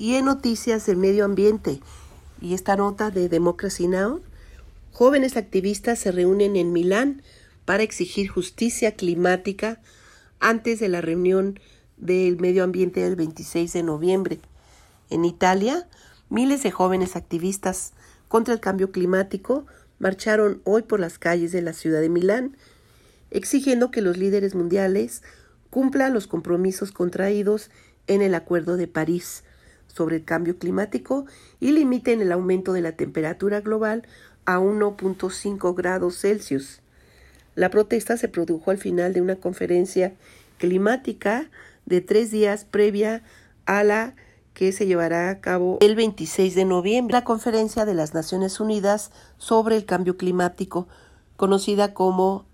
Y en noticias del medio ambiente, y esta nota de Democracy Now!, jóvenes activistas se reúnen en Milán para exigir justicia climática antes de la reunión del medio ambiente del 26 de noviembre. En Italia, miles de jóvenes activistas contra el cambio climático marcharon hoy por las calles de la ciudad de Milán, exigiendo que los líderes mundiales cumplan los compromisos contraídos en el Acuerdo de París sobre el cambio climático y limiten el aumento de la temperatura global a 1.5 grados Celsius. La protesta se produjo al final de una conferencia climática de 3 días previa a la que se llevará a cabo el 26 de noviembre, la Conferencia de las Naciones Unidas sobre el Cambio Climático, conocida como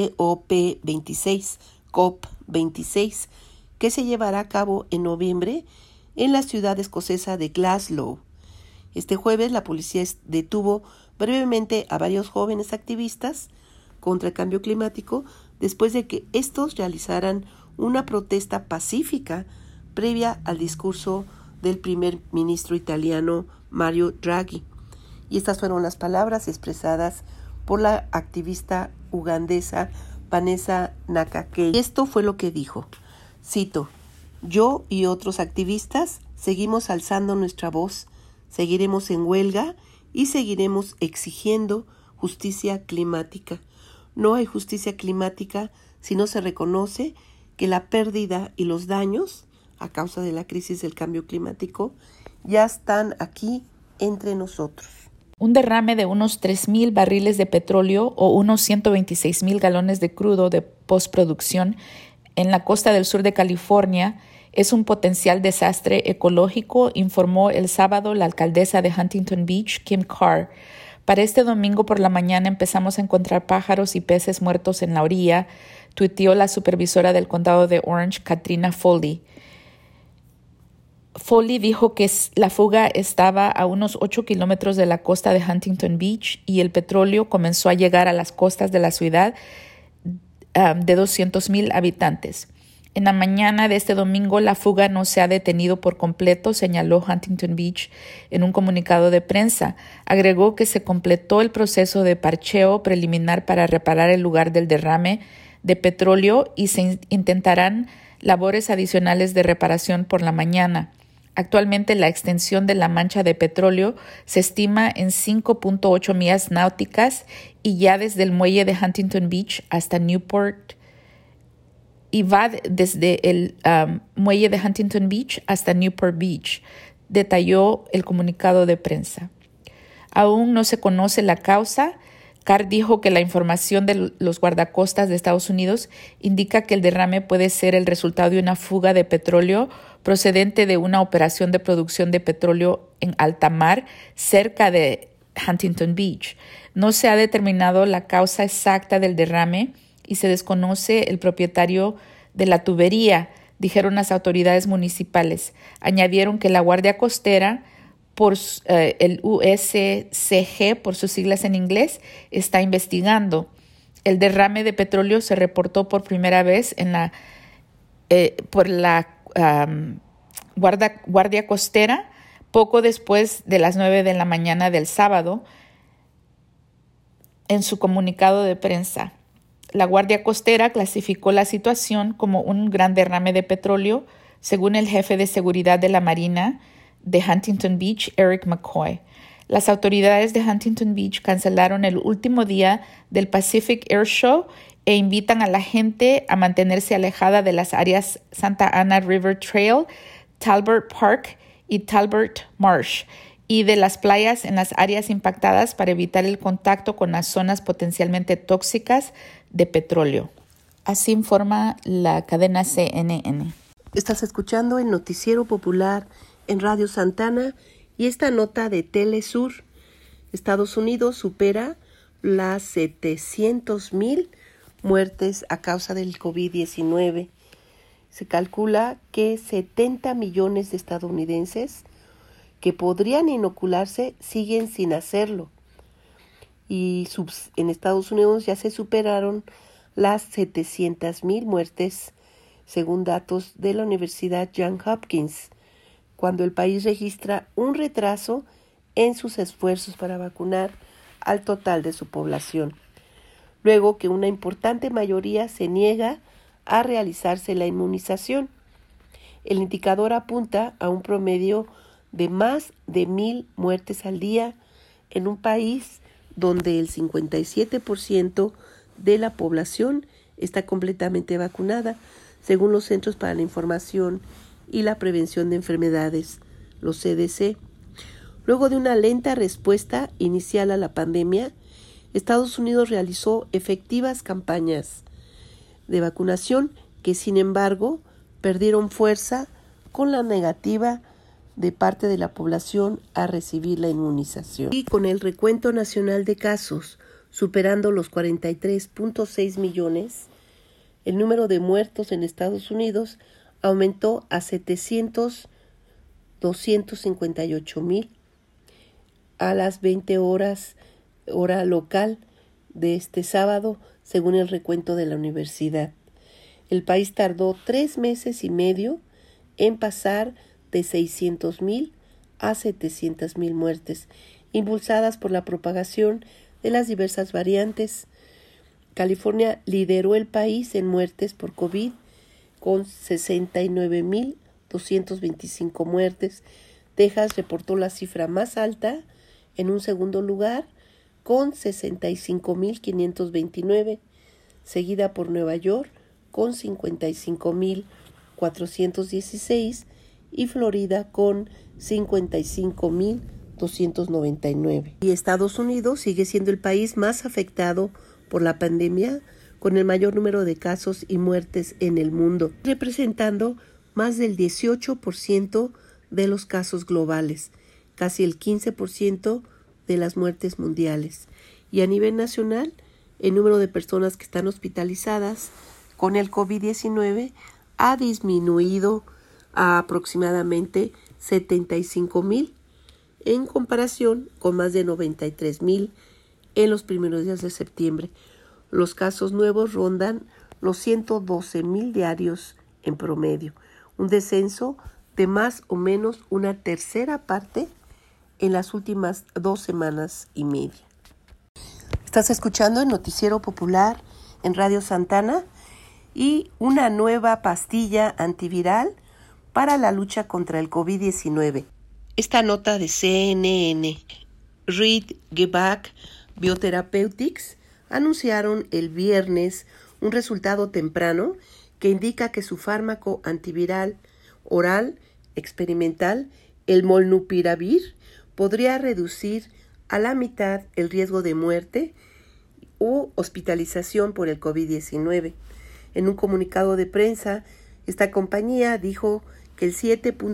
COP26, COP26, que se llevará a cabo en noviembre en la ciudad escocesa de Glasgow. Este jueves la policía detuvo brevemente a varios jóvenes activistas contra el cambio climático después de que estos realizaran una protesta pacífica previa al discurso del primer ministro italiano Mario Draghi. Y estas fueron las palabras expresadas por la activista ugandesa Vanessa Nakakei. Esto fue lo que dijo, cito: "Yo y otros activistas seguimos alzando nuestra voz, seguiremos en huelga y seguiremos exigiendo justicia climática. No hay justicia climática si no se reconoce que la pérdida y los daños a causa de la crisis del cambio climático ya están aquí entre nosotros". Un derrame de unos 3,000 barriles de petróleo o unos 126,000 galones de crudo de postproducción en la costa del sur de California es un potencial desastre ecológico, informó el sábado la alcaldesa de Huntington Beach, Kim Carr. Para este domingo por la mañana empezamos a encontrar pájaros y peces muertos en la orilla, tuiteó la supervisora del condado de Orange, Katrina Foley. Foley dijo que la fuga estaba a unos 8 kilómetros de la costa de Huntington Beach y el petróleo comenzó a llegar a las costas de la ciudad de 200,000 habitantes. En la mañana de este domingo, la fuga no se ha detenido por completo, señaló Huntington Beach en un comunicado de prensa. Agregó que se completó el proceso de parcheo preliminar para reparar el lugar del derrame de petróleo y se intentarán labores adicionales de reparación por la mañana. Actualmente, la extensión de la mancha de petróleo se estima en 5.8 millas náuticas y ya desde el muelle de Huntington Beach hasta Newport y va desde el muelle de Huntington Beach hasta Newport Beach, detalló el comunicado de prensa. Aún no se conoce la causa. Carr dijo que la información de los guardacostas de Estados Unidos indica que el derrame puede ser el resultado de una fuga de petróleo procedente de una operación de producción de petróleo en alta mar cerca de Huntington Beach. No se ha determinado la causa exacta del derrame y se desconoce el propietario de la tubería, dijeron las autoridades municipales. Añadieron que la Guardia Costera, por el USCG, por sus siglas en inglés, está investigando. El derrame de petróleo se reportó por primera vez por la Guardia Costera poco después de las 9 de la mañana del sábado. En su comunicado de prensa, la Guardia Costera clasificó la situación como un gran derrame de petróleo, según el jefe de seguridad de la Marina de Huntington Beach, Eric McCoy. Las autoridades de Huntington Beach cancelaron el último día del Pacific Air Show e invitan a la gente a mantenerse alejada de las áreas Santa Ana River Trail, Talbert Park y Talbert Marsh y de las playas en las áreas impactadas para evitar el contacto con las zonas potencialmente tóxicas de petróleo. Así informa la cadena CNN. Estás escuchando el Noticiero Popular en Radio Santana y esta nota de Telesur. Estados Unidos supera las 700,000 muertes a causa del COVID-19. Se calcula que 70 millones de estadounidenses que podrían inocularse siguen sin hacerlo. Y en Estados Unidos ya se superaron las 700,000 muertes, según datos de la Universidad Johns Hopkins, cuando el país registra un retraso en sus esfuerzos para vacunar al total de su población, luego que una importante mayoría se niega a realizarse la inmunización. El indicador apunta a un promedio de más de 1,000 muertes al día en un país donde el 57% de la población está completamente vacunada, según los Centros para la Información y la Prevención de Enfermedades, los CDC. Luego de una lenta respuesta inicial a la pandemia, Estados Unidos realizó efectivas campañas de vacunación que, sin embargo, perdieron fuerza con la negativa de parte de la población a recibir la inmunización. Y con el recuento nacional de casos superando los 43.6 millones, el número de muertos en Estados Unidos aumentó a 258,000 a las 20 horas, hora local de este sábado, según el recuento de la universidad. El país tardó 3 meses y medio en pasar de 600,000 a 700,000 muertes, impulsadas por la propagación de las diversas variantes. California lideró el país en muertes por COVID con 69,225 muertes. Texas reportó la cifra más alta en un segundo lugar con 65,529, seguida por Nueva York con 55,416 y Florida con 55,299. Y Estados Unidos sigue siendo el país más afectado por la pandemia, con el mayor número de casos y muertes en el mundo, representando más del 18% de los casos globales, casi el 15% de las muertes mundiales. Y a nivel nacional, el número de personas que están hospitalizadas con el COVID-19 ha disminuido a aproximadamente 75,000, en comparación con más de 93,000 en los primeros días de septiembre. Los casos nuevos rondan los 112,000 diarios en promedio, un descenso de más o menos una tercera parte en las últimas 2 semanas y media. Estás escuchando el Noticiero Popular en Radio Santana y una nueva pastilla antiviral para la lucha contra el COVID-19. Esta nota de CNN, Ridgeback Biotherapeutics, anunciaron el viernes un resultado temprano que indica que su fármaco antiviral oral experimental, el molnupiravir, podría reducir a la mitad el riesgo de muerte o hospitalización por el COVID-19. En un comunicado de prensa, esta compañía dijo que el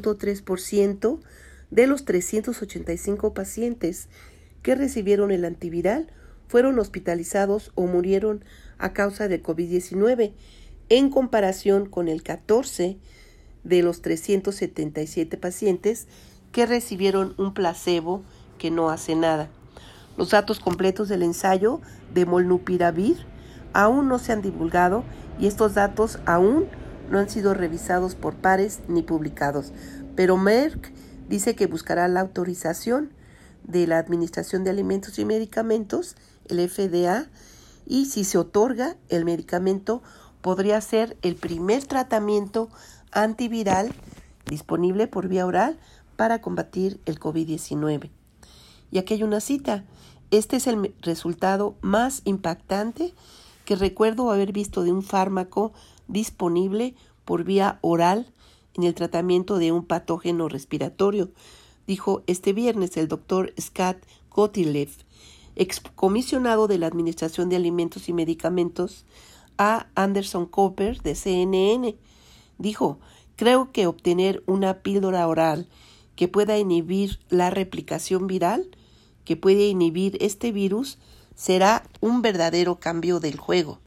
7.3% de los 385 pacientes que recibieron el antiviral fueron hospitalizados o murieron a causa del COVID-19, en comparación con el 14% de los 377 pacientes que recibieron un placebo que no hace nada. Los datos completos del ensayo de molnupiravir aún no se han divulgado y estos datos aún no han sido revisados por pares ni publicados, pero Merck dice que buscará la autorización de la Administración de Alimentos y Medicamentos, el FDA, y si se otorga, el medicamento podría ser el primer tratamiento antiviral disponible por vía oral para combatir el COVID-19. Y aquí hay una cita. Este es el resultado más impactante que recuerdo haber visto de un fármaco disponible por vía oral en el tratamiento de un patógeno respiratorio, dijo este viernes el doctor Scott Gottlieb, excomisionado de la Administración de Alimentos y Medicamentos, a Anderson Cooper de CNN. Dijo: creo que obtener una píldora oral que pueda inhibir la replicación viral, que puede inhibir este virus, será un verdadero cambio del juego.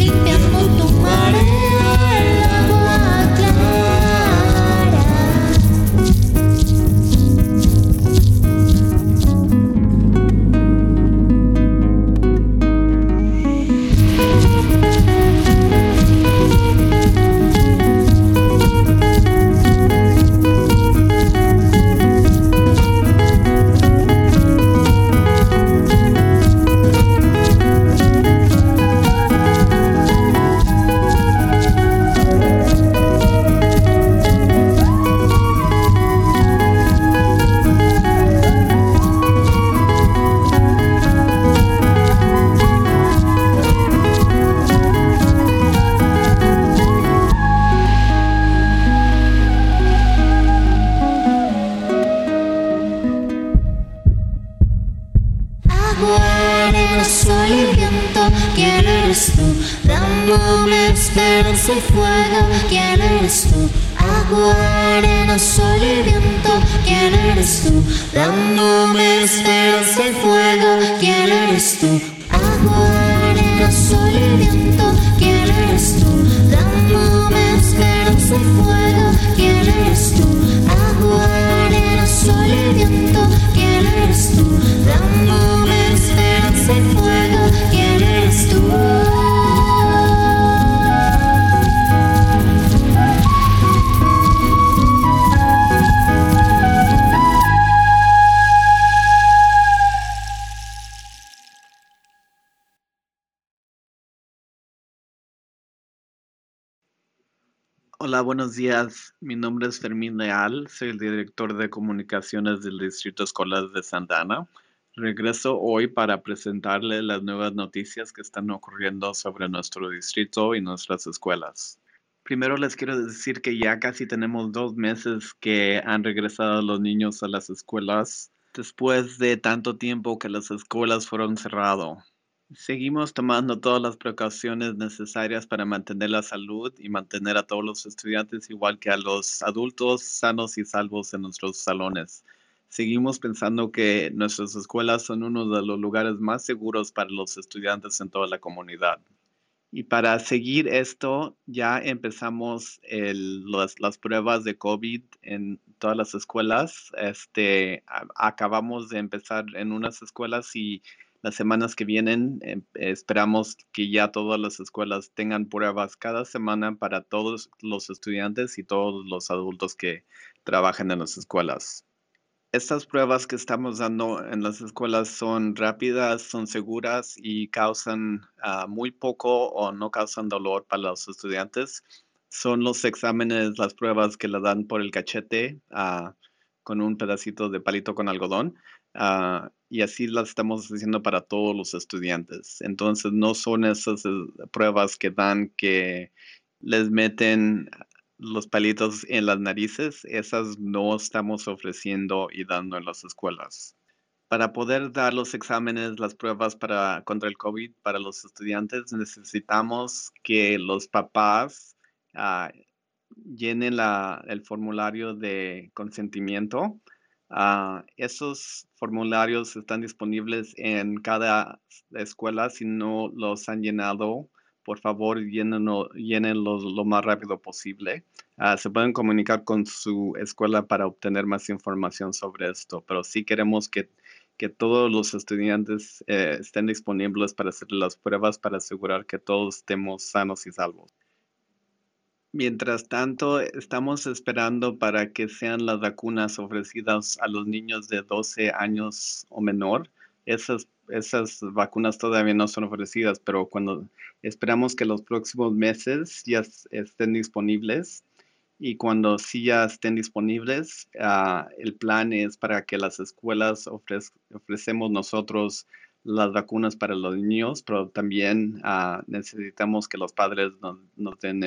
limpiando tu marea el agua clara. Agua, arena, sol y viento, ¿quién eres tú? Dándome esperanza y fuego, ¿quién eres tú? Agua, arena, sol y viento, ¿quién eres tú? Dándome esperanza y fuego, ¿quién eres tú? Agua, arena, sol y viento, ¿quién eres tú? Dándome esperanza y fuego, ¿quién eres tú? Agua, arena, sol y viento, ¿quién eres tú? Dándome esperanza y fuego, ¿quién eres tú? Hola, buenos días. Mi nombre es Fermín Leal, soy el director de comunicaciones del Distrito Escolar de Santa Ana. Regreso hoy para presentarle las nuevas noticias que están ocurriendo sobre nuestro distrito y nuestras escuelas. Primero les quiero decir que ya casi tenemos 2 meses que han regresado los niños a las escuelas después de tanto tiempo que las escuelas fueron cerradas. Seguimos tomando todas las precauciones necesarias para mantener la salud y mantener a todos los estudiantes igual que a los adultos sanos y salvos en nuestros salones. Seguimos pensando que nuestras escuelas son uno de los lugares más seguros para los estudiantes en toda la comunidad. Y para seguir esto, ya empezamos las pruebas de COVID en todas las escuelas. Acabamos de empezar en unas escuelas y las semanas que vienen esperamos que ya todas las escuelas tengan pruebas cada semana para todos los estudiantes y todos los adultos que trabajan en las escuelas. Estas pruebas que estamos dando en las escuelas son rápidas, son seguras y causan muy poco o no causan dolor para los estudiantes. Son los exámenes, las pruebas que le dan por el cachete con un pedacito de palito con algodón. Y así las estamos haciendo para todos los estudiantes. Entonces no son esas pruebas que dan que les meten los palitos en las narices, esas no estamos ofreciendo y dando en las escuelas. Para poder dar los exámenes, las pruebas contra el COVID para los estudiantes, necesitamos que los papás ah, llenen el formulario de consentimiento. Esos formularios están disponibles en cada escuela. Si no los han llenado, por favor, llénenlos lo más rápido posible. Se pueden comunicar con su escuela para obtener más información sobre esto, pero sí queremos que todos los estudiantes estén disponibles para hacer las pruebas para asegurar que todos estemos sanos y salvos. Mientras tanto, estamos esperando para que sean las vacunas ofrecidas a los niños de 12 años o menor. Esas vacunas todavía no son ofrecidas, pero cuando esperamos que los próximos meses ya estén disponibles y cuando sí ya estén disponibles, el plan es para que las escuelas ofrecemos nosotros las vacunas para los niños, pero también necesitamos que los padres nos den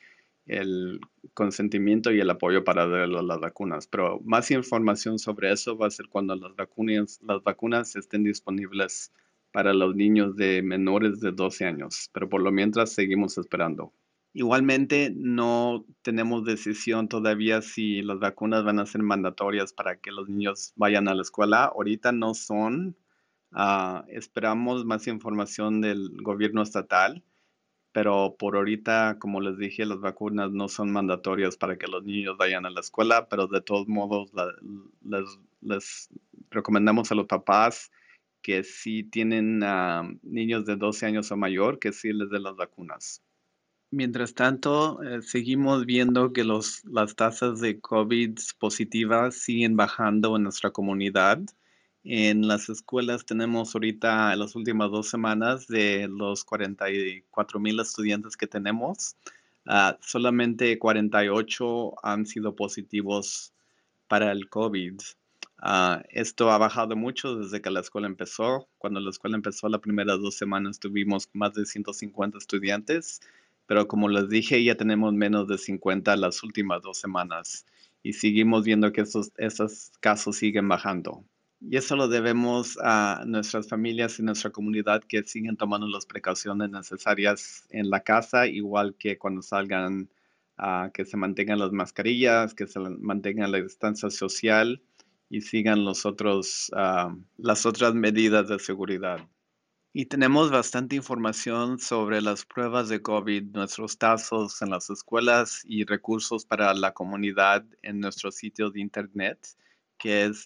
el consentimiento y el apoyo para dar las vacunas. Pero más información sobre eso va a ser cuando las vacunas estén disponibles para los niños de menores de 12 años. Pero por lo mientras seguimos esperando. Igualmente, no tenemos decisión todavía si las vacunas van a ser mandatorias para que los niños vayan a la escuela. Ahorita no son. Esperamos más información del gobierno estatal pero por ahorita, como les dije, las vacunas no son mandatorias para que los niños vayan a la escuela, pero de todos modos les recomendamos a los papás que si tienen niños de 12 años o mayor, que sí les den las vacunas. Mientras tanto, seguimos viendo que las tasas de COVID positivas siguen bajando en nuestra comunidad. En las escuelas tenemos ahorita, en las últimas 2 semanas, de los 44,000 estudiantes que tenemos, solamente 48 han sido positivos para el COVID. Esto ha bajado mucho desde que la escuela empezó. Cuando la escuela empezó, las primeras 2 semanas tuvimos más de 150 estudiantes, pero como les dije, ya tenemos menos de 50 las últimas 2 semanas y seguimos viendo que esos casos siguen bajando. Y eso lo debemos a nuestras familias y nuestra comunidad que siguen tomando las precauciones necesarias en la casa, igual que cuando salgan, que se mantengan las mascarillas, que se mantenga la distancia social y sigan las otras medidas de seguridad. Y tenemos bastante información sobre las pruebas de COVID, nuestros casos en las escuelas y recursos para la comunidad en nuestro sitio de internet, que es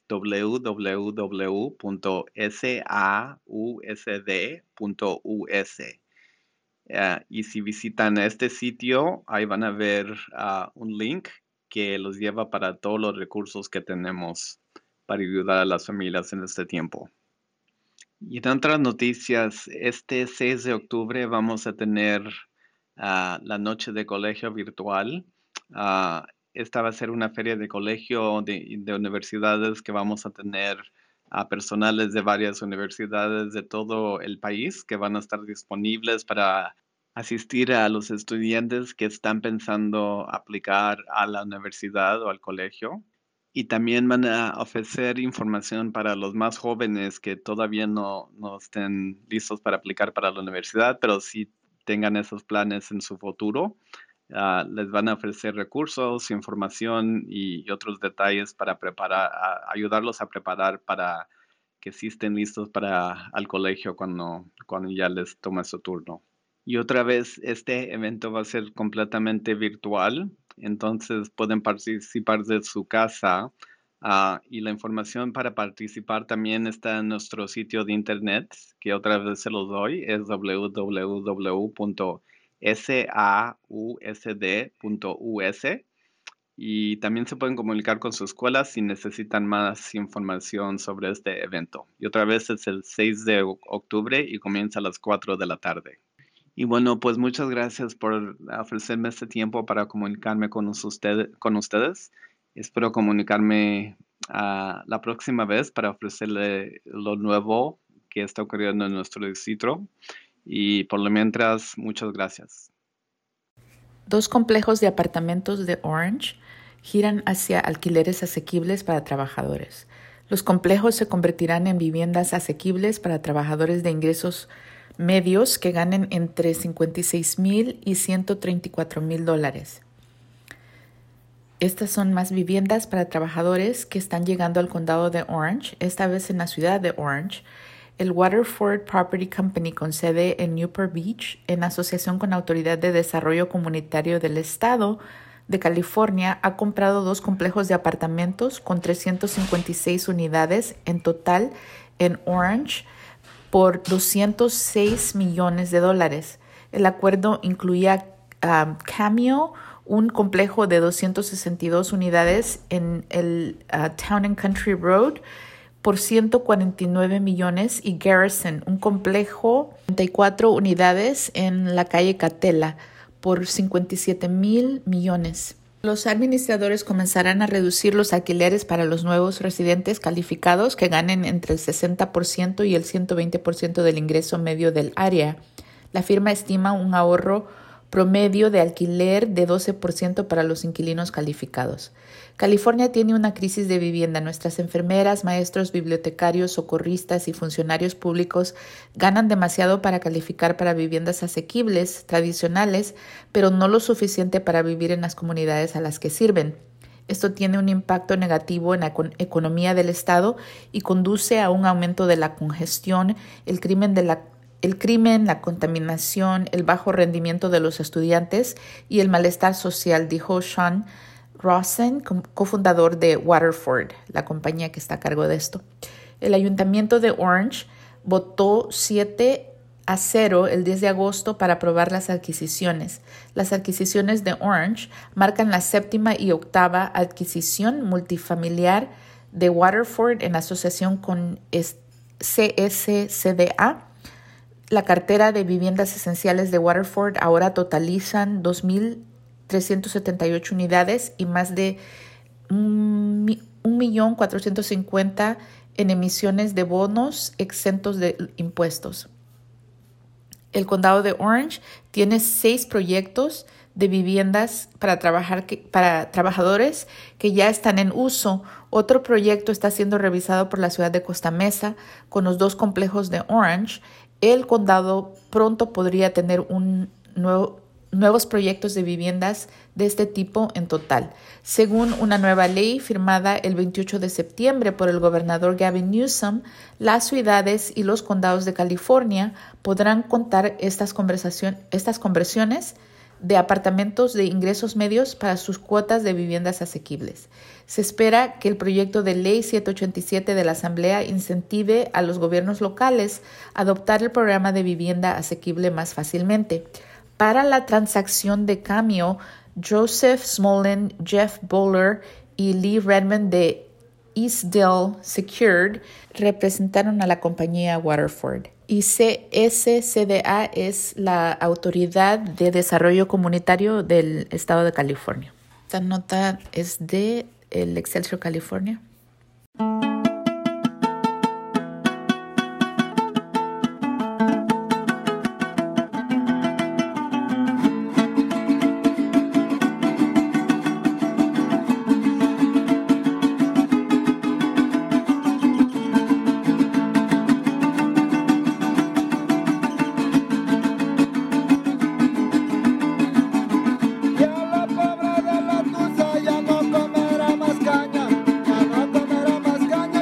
www.sausd.us. Y si visitan este sitio, ahí van a ver un link que los lleva para todos los recursos que tenemos para ayudar a las familias en este tiempo. Y en otras noticias, este 6 de octubre vamos a tener la noche de colegio virtual. Esta va a ser una feria de colegio de universidades que vamos a tener a personales de varias universidades de todo el país que van a estar disponibles para asistir a los estudiantes que están pensando aplicar a la universidad o al colegio. Y también van a ofrecer información para los más jóvenes que todavía no estén listos para aplicar para la universidad, pero sí tengan esos planes en su futuro. Les van a ofrecer recursos, información y otros detalles para ayudarlos a preparar para que sí estén listos para al colegio cuando ya les tome su turno. Y otra vez, este evento va a ser completamente virtual, entonces pueden participar de su casa y la información para participar también está en nuestro sitio de internet, que otra vez se los doy, es www.sausd.us. Y también se pueden comunicar con su escuela si necesitan más información sobre este evento. Y otra vez es el 6 de octubre y comienza a las 4 de la tarde. Y bueno, pues muchas gracias por ofrecerme este tiempo para comunicarme con ustedes. Espero comunicarme la próxima vez para ofrecerle lo nuevo que está ocurriendo en nuestro distrito. Y por lo mientras, muchas gracias. 2 complejos de apartamentos de Orange giran hacia alquileres asequibles para trabajadores. Los complejos se convertirán en viviendas asequibles para trabajadores de ingresos medios que ganen entre $56,000 y $134,000. Estas son más viviendas para trabajadores que están llegando al condado de Orange, esta vez en la ciudad de Orange. El Waterford Property Company, con sede en Newport Beach, en asociación con la Autoridad de Desarrollo Comunitario del Estado de California, ha comprado 2 complejos de apartamentos con 356 unidades en total en Orange por $206 millones. El acuerdo incluía Cameo, un complejo de 262 unidades en el Town and Country Road por $149 millones y Garrison, un complejo de 34 unidades en la calle Catella por $57 millones. Los administradores comenzarán a reducir los alquileres para los nuevos residentes calificados que ganen entre el 60% y el 120% del ingreso medio del área. La firma estima un ahorro promedio de alquiler de 12% para los inquilinos calificados. California tiene una crisis de vivienda. Nuestras enfermeras, maestros, bibliotecarios, socorristas y funcionarios públicos ganan demasiado para calificar para viviendas asequibles, tradicionales, pero no lo suficiente para vivir en las comunidades a las que sirven. Esto tiene un impacto negativo en la economía del estado y conduce a un aumento de la congestión, el crimen el crimen, la contaminación, el bajo rendimiento de los estudiantes y el malestar social, dijo Sean Rosen, cofundador de Waterford, la compañía que está a cargo de esto. El ayuntamiento de Orange votó 7-0 el 10 de agosto para aprobar las adquisiciones. Las adquisiciones de Orange marcan la 7ª y 8ª adquisición multifamiliar de Waterford en asociación con CSCDA. La cartera de viviendas esenciales de Waterford ahora totalizan 2,378 unidades y más de 1,450,000 en emisiones de bonos exentos de impuestos. El condado de Orange tiene 6 proyectos de viviendas para trabajadores que ya están en uso. Otro proyecto está siendo revisado por la ciudad de Costa Mesa con los 2 complejos de Orange. El condado pronto podría tener nuevos proyectos de viviendas de este tipo en total. Según una nueva ley firmada el 28 de septiembre por el gobernador Gavin Newsom, las ciudades y los condados de California podrán contar estas conversiones de apartamentos de ingresos medios para sus cuotas de viviendas asequibles. Se espera que el proyecto de ley 787 de la Asamblea incentive a los gobiernos locales a adoptar el programa de vivienda asequible más fácilmente. Para la transacción de cambio, Joseph Smolin, Jeff Bowler y Lee Redmond de Eastdale Secured representaron a la compañía Waterford. Y CSCDA es la Autoridad de Desarrollo Comunitario del Estado de California. Esta nota es de el Excelsior, California. Ya la pobre de la tusa ya no comerá más caña,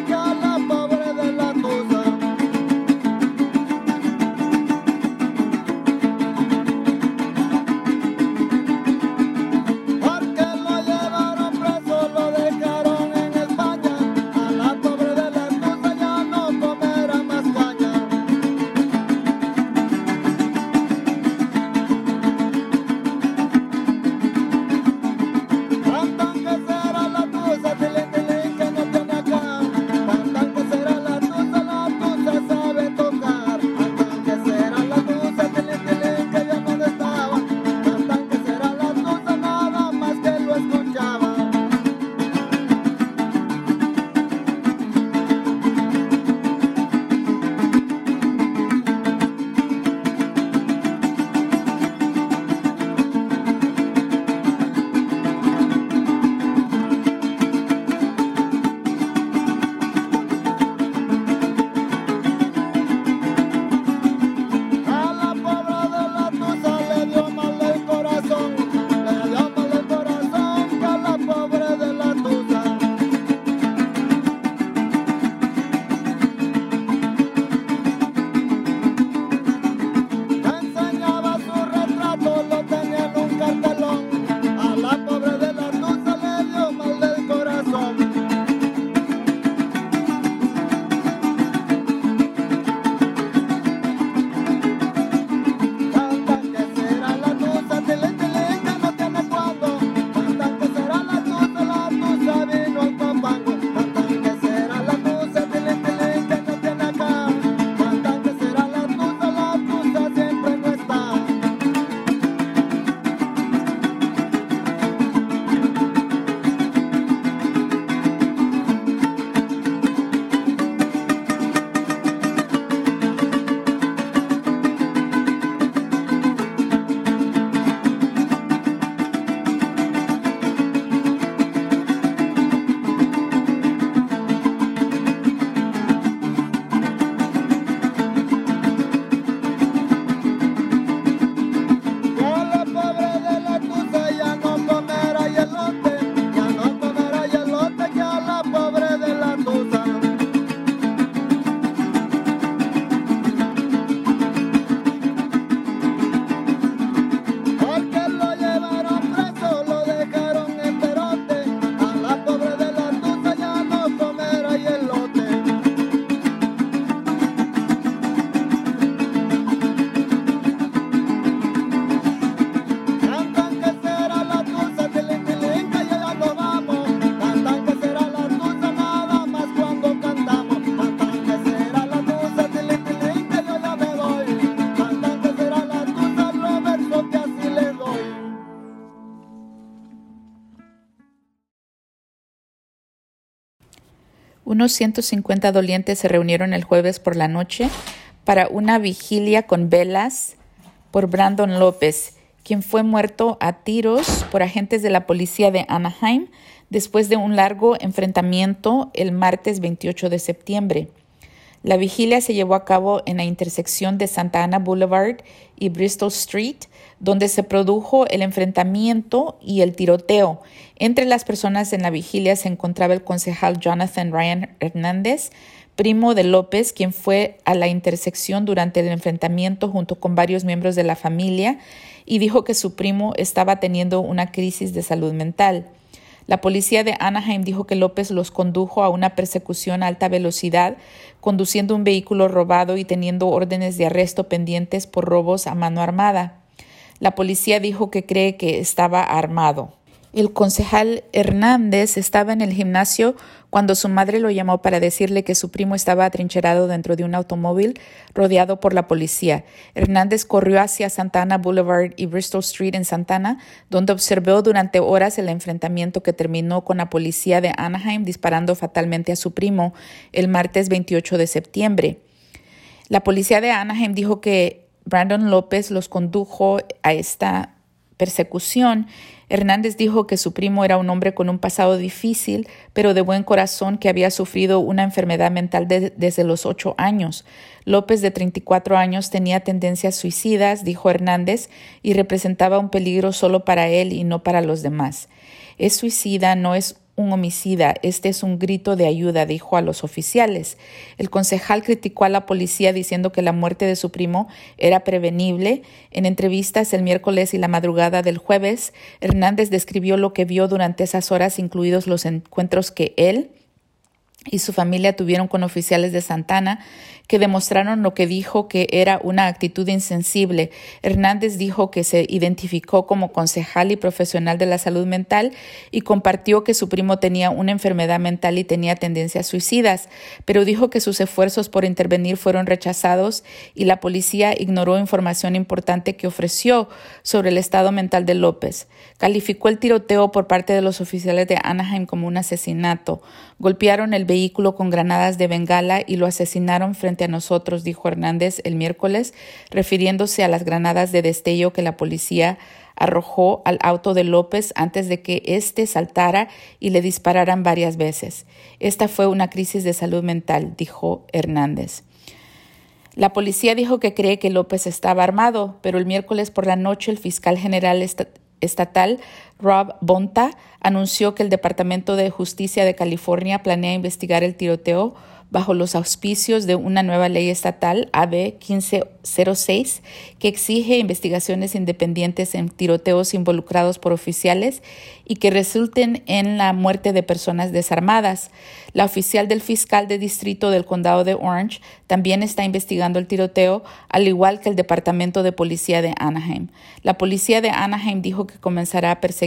Unos 150 dolientes se reunieron el jueves por la noche para una vigilia con velas por Brandon López, quien fue muerto a tiros por agentes de la policía de Anaheim después de un largo enfrentamiento el martes 28 de septiembre. La vigilia se llevó a cabo en la intersección de Santa Ana Boulevard y Bristol Street, donde se produjo el enfrentamiento y el tiroteo. Entre las personas en la vigilia se encontraba el concejal Jonathan Ryan Hernández, primo de López, quien fue a la intersección durante el enfrentamiento junto con varios miembros de la familia y dijo que su primo estaba teniendo una crisis de salud mental. La policía de Anaheim dijo que López los condujo a una persecución a alta velocidad, conduciendo un vehículo robado y teniendo órdenes de arresto pendientes por robos a mano armada. La policía dijo que cree que estaba armado. El concejal Hernández estaba en el gimnasio cuando su madre lo llamó para decirle que su primo estaba atrincherado dentro de un automóvil rodeado por la policía. Hernández corrió hacia Santa Ana Boulevard y Bristol Street en Santa Ana, donde observó durante horas el enfrentamiento que terminó con la policía de Anaheim disparando fatalmente a su primo el martes 28 de septiembre. La policía de Anaheim dijo que Brandon López los condujo a esta persecución. Hernández dijo que su primo era un hombre con un pasado difícil, pero de buen corazón, que había sufrido una enfermedad mental desde los 8 años. López, de 34 años, tenía tendencias suicidas, dijo Hernández, y representaba un peligro solo para él y no para los demás. Es suicida, no es un homicida. Este es un grito de ayuda, dijo a los oficiales. El concejal criticó a la policía diciendo que la muerte de su primo era prevenible. En entrevistas el miércoles y la madrugada del jueves, Hernández describió lo que vio durante esas horas, incluidos los encuentros que él y su familia tuvieron con oficiales de Santa Ana, que demostraron lo que dijo que era una actitud insensible. Hernández dijo que se identificó como concejal y profesional de la salud mental y compartió que su primo tenía una enfermedad mental y tenía tendencias suicidas, pero dijo que sus esfuerzos por intervenir fueron rechazados y la policía ignoró información importante que ofreció sobre el estado mental de López. Calificó el tiroteo por parte de los oficiales de Anaheim como un asesinato. Golpearon el vehículo con granadas de bengala y lo asesinaron frente a nosotros, dijo Hernández el miércoles, refiriéndose a las granadas de destello que la policía arrojó al auto de López antes de que éste saltara y le dispararan varias veces. Esta fue una crisis de salud mental, dijo Hernández. La policía dijo que cree que López estaba armado, pero el miércoles por la noche el fiscal general estatal Rob Bonta anunció que el Departamento de Justicia de California planea investigar el tiroteo bajo los auspicios de una nueva ley estatal, AB 1506, que exige investigaciones independientes en tiroteos involucrados por oficiales y que resulten en la muerte de personas desarmadas. La oficial del fiscal de distrito del condado de Orange también está investigando el tiroteo, al igual que el Departamento de Policía de Anaheim. La policía de Anaheim dijo que comenzaron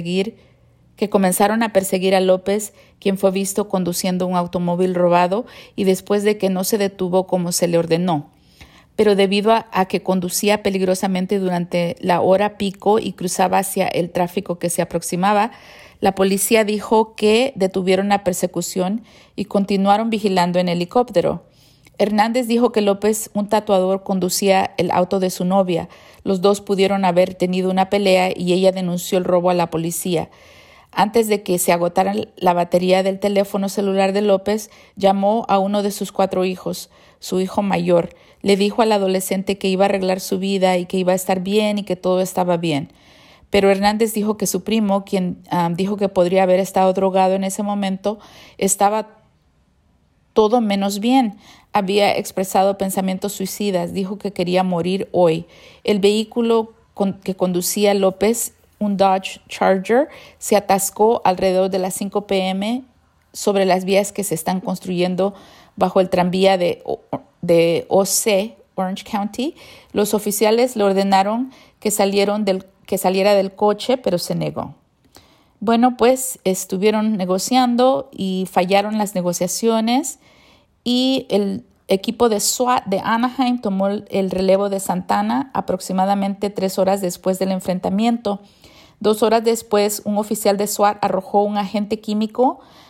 a perseguir a López, quien fue visto conduciendo un automóvil robado y después de que no se detuvo como se le ordenó. Pero debido a que conducía peligrosamente durante la hora pico y cruzaba hacia el tráfico que se aproximaba, la policía dijo que detuvieron la persecución y continuaron vigilando en helicóptero. Hernández dijo que López, un tatuador, conducía el auto de su novia. Los dos pudieron haber tenido una pelea y ella denunció el robo a la policía. Antes de que se agotara la batería del teléfono celular de López, llamó a uno de sus 4 hijos, su hijo mayor. Le dijo al adolescente que iba a arreglar su vida y que iba a estar bien y que todo estaba bien. Pero Hernández dijo que su primo, quien dijo que podría haber estado drogado en ese momento, estaba todo menos bien. Había expresado pensamientos suicidas, dijo que quería morir hoy. El vehículo que conducía López, un Dodge Charger, se atascó alrededor de las 5 p.m. sobre las vías que se están construyendo bajo el tranvía de OC, Orange County. Los oficiales le ordenaron que saliera del coche, pero se negó. Bueno, pues estuvieron negociando y fallaron las negociaciones y el equipo de SWAT de Anaheim tomó el relevo de Santa Ana aproximadamente 3 horas después del enfrentamiento. 2 horas después, un oficial de SWAT arrojó un agente químico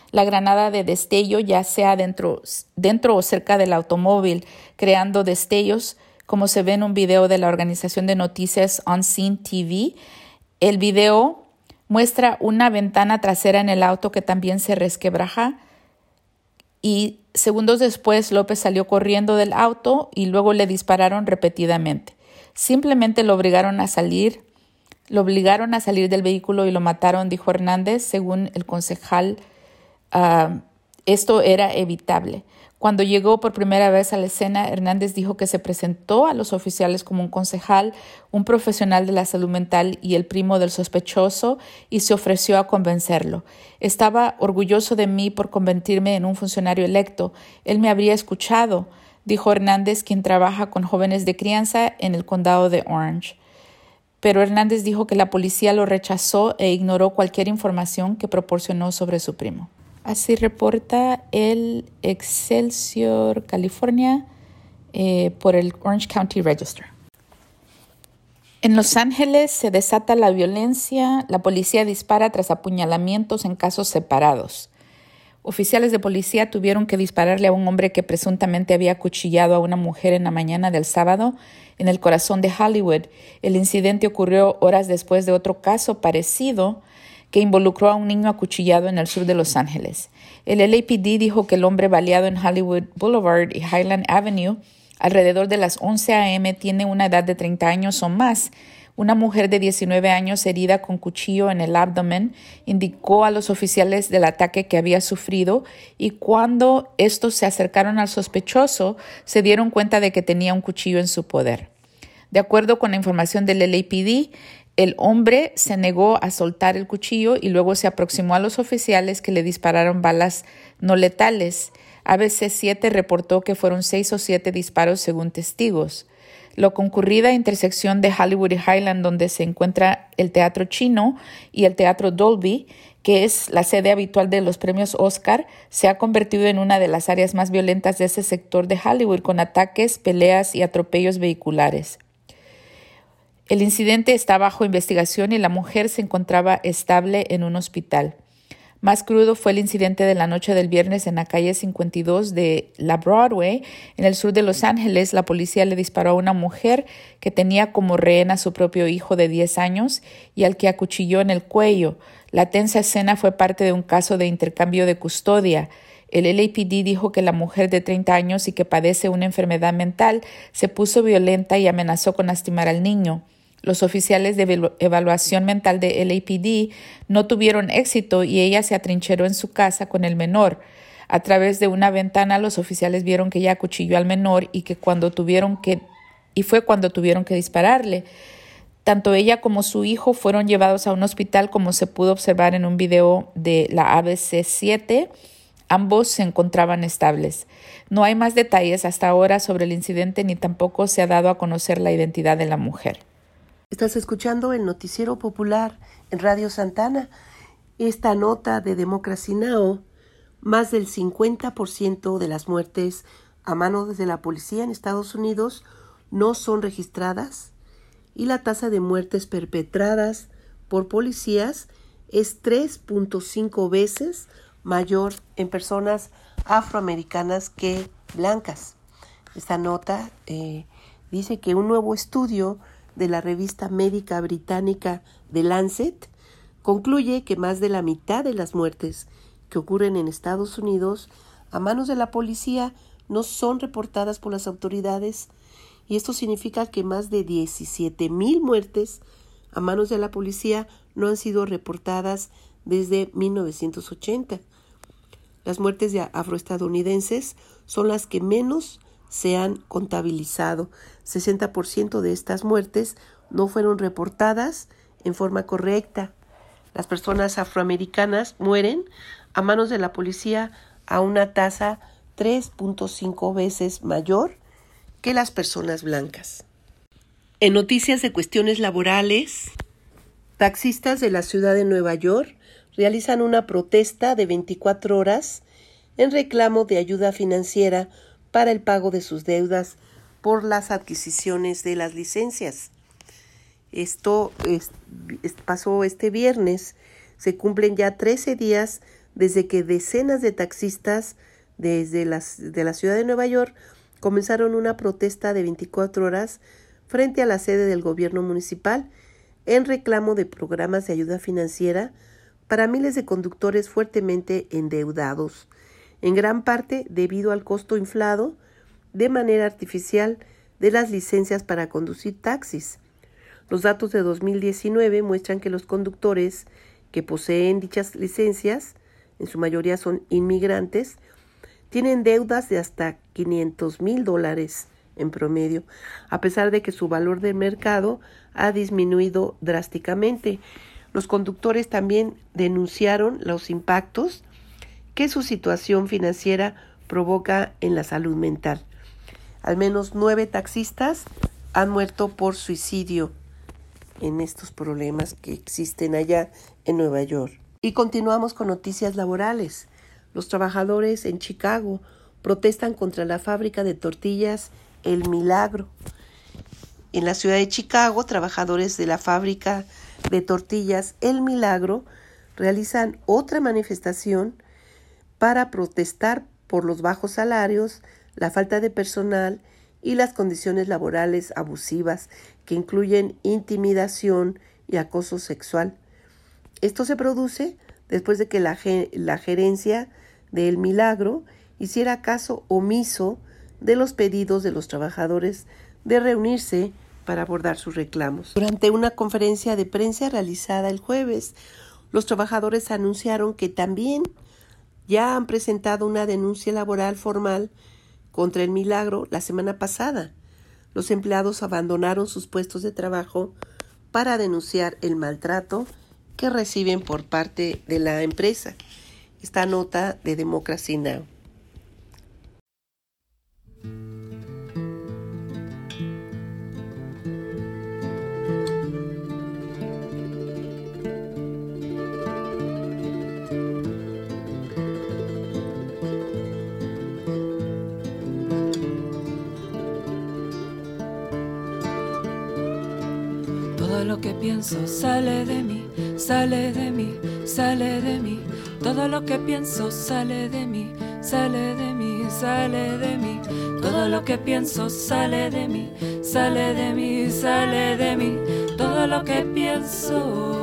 la granada de destello, ya sea dentro o cerca del automóvil, creando destellos, como se ve en un video de la organización de noticias On Scene TV. El video muestra una ventana trasera en el auto que también se resquebraja y segundos después López salió corriendo del auto y luego le dispararon repetidamente. Simplemente lo obligaron a salir del vehículo y lo mataron, dijo Hernández, según el concejal. Esto era evitable. Cuando llegó por primera vez a la escena, Hernández dijo que se presentó a los oficiales como un concejal, un profesional de la salud mental y el primo del sospechoso, y se ofreció a convencerlo. Estaba orgulloso de mí por convertirme en un funcionario electo. Él me habría escuchado, dijo Hernández, quien trabaja con jóvenes de crianza en el condado de Orange. Pero Hernández dijo que la policía lo rechazó e ignoró cualquier información que proporcionó sobre su primo. Así reporta el Excelsior, California, por el Orange County Register. En Los Ángeles se desata la violencia. La policía dispara tras apuñalamientos en casos separados. Oficiales de policía tuvieron que dispararle a un hombre que presuntamente había acuchillado a una mujer en la mañana del sábado en el corazón de Hollywood. El incidente ocurrió horas después de otro caso parecido que involucró a un niño acuchillado en el sur de Los Ángeles. El LAPD dijo que el hombre baleado en Hollywood Boulevard y Highland Avenue alrededor de las 11 a.m. tiene una edad de 30 años o más. Una mujer de 19 años herida con cuchillo en el abdomen indicó a los oficiales del ataque que había sufrido, y cuando estos se acercaron al sospechoso, se dieron cuenta de que tenía un cuchillo en su poder. De acuerdo con la información del LAPD, el hombre se negó a soltar el cuchillo y luego se aproximó a los oficiales, que le dispararon balas no letales. ABC7 reportó que fueron 6 o 7 disparos según testigos. La concurrida intersección de Hollywood y Highland, donde se encuentra el Teatro Chino y el Teatro Dolby, que es la sede habitual de los premios Oscar, se ha convertido en una de las áreas más violentas de ese sector de Hollywood, con ataques, peleas y atropellos vehiculares. El incidente está bajo investigación y la mujer se encontraba estable en un hospital. Más crudo fue el incidente de la noche del viernes en la calle 52 de la Broadway, en el sur de Los Ángeles. La policía le disparó a una mujer que tenía como rehén a su propio hijo de 10 años y al que acuchilló en el cuello. La tensa escena fue parte de un caso de intercambio de custodia. El LAPD dijo que la mujer de 30 años y que padece una enfermedad mental se puso violenta y amenazó con lastimar al niño. Los oficiales de evaluación mental de LAPD no tuvieron éxito y ella se atrincheró en su casa con el menor. A través de una ventana, los oficiales vieron que ella acuchilló al menor y fue cuando tuvieron que dispararle. Tanto ella como su hijo fueron llevados a un hospital, como se pudo observar en un video de la ABC7. Ambos se encontraban estables. No hay más detalles hasta ahora sobre el incidente, ni tampoco se ha dado a conocer la identidad de la mujer. Estás escuchando el Noticiero Popular en Radio Santana. Esta nota de Democracy Now! Más del 50% de las muertes a manos de la policía en Estados Unidos no son registradas, y la tasa de muertes perpetradas por policías es 3.5 veces mayor en personas afroamericanas que blancas. Esta nota dice que un nuevo estudio de la revista médica británica The Lancet concluye que más de la mitad de las muertes que ocurren en Estados Unidos a manos de la policía no son reportadas por las autoridades, y esto significa que más de 17,000 muertes a manos de la policía no han sido reportadas desde 1980. Las muertes de afroestadounidenses son las que menos se han contabilizado. 60% de estas muertes no fueron reportadas en forma correcta. Las personas afroamericanas mueren a manos de la policía a una tasa 3.5 veces mayor que las personas blancas. En noticias de cuestiones laborales, taxistas de la ciudad de Nueva York realizan una protesta de 24 horas en reclamo de ayuda financiera para el pago de sus deudas por las adquisiciones de las licencias. Esto pasó este viernes. Se cumplen ya 13 días desde que decenas de taxistas de la ciudad de Nueva York comenzaron una protesta de 24 horas frente a la sede del gobierno municipal en reclamo de programas de ayuda financiera para miles de conductores fuertemente endeudados, en gran parte debido al costo inflado de manera artificial de las licencias para conducir taxis. Los datos de 2019 muestran que los conductores que poseen dichas licencias, en su mayoría son inmigrantes, tienen deudas de hasta $500,000 en promedio, a pesar de que su valor de mercado ha disminuido drásticamente. Los conductores también denunciaron los impactos que su situación financiera provoca en la salud mental. Al menos 9 taxistas han muerto por suicidio en estos problemas que existen allá en Nueva York. Y continuamos con noticias laborales. Los trabajadores en Chicago protestan contra la fábrica de tortillas El Milagro. En la ciudad de Chicago, trabajadores de la fábrica de tortillas El Milagro realizan otra manifestación para protestar por los bajos salarios, la falta de personal y las condiciones laborales abusivas que incluyen intimidación y acoso sexual. Esto se produce después de que la gerencia de El Milagro hiciera caso omiso de los pedidos de los trabajadores de reunirse para abordar sus reclamos. Durante una conferencia de prensa realizada el jueves, los trabajadores anunciaron que también ya han presentado una denuncia laboral formal contra El Milagro la semana pasada. Los empleados abandonaron sus puestos de trabajo para denunciar el maltrato que reciben por parte de la empresa. Esta nota de Democracy Now! Todo lo que pienso sale de mí, sale de mí, sale de mí. Todo lo que pienso sale de mí, sale de mí, sale de mí. Todo lo que pienso sale de mí, sale de mí, sale de mí. Todo lo que pienso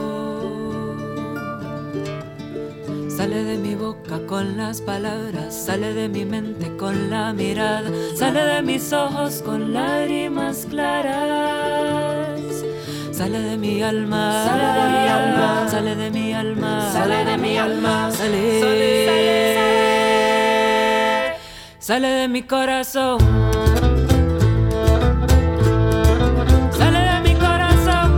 sale de mi boca con las palabras, sale de mi mente con la mirada, sale de mis ojos con lágrimas claras. Sale de mi alma, sale de mi alma, sale de mi alma, sale de mi alma, sale de mi corazón. Sale de mi corazón.